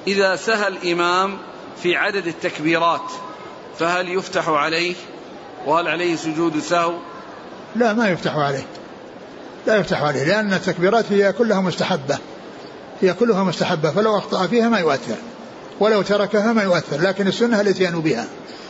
إذا سهى الإمام في عدد التكبيرات فهل يفتح عليه وهل عليه سجود سهو؟ لا، ما يفتح عليه، لا يفتح عليه، لأن التكبيرات هي كلها مستحبة، فلو أخطأ فيها ما يؤثر، ولو تركها ما يؤثر، لكن السنة الاتيان بها.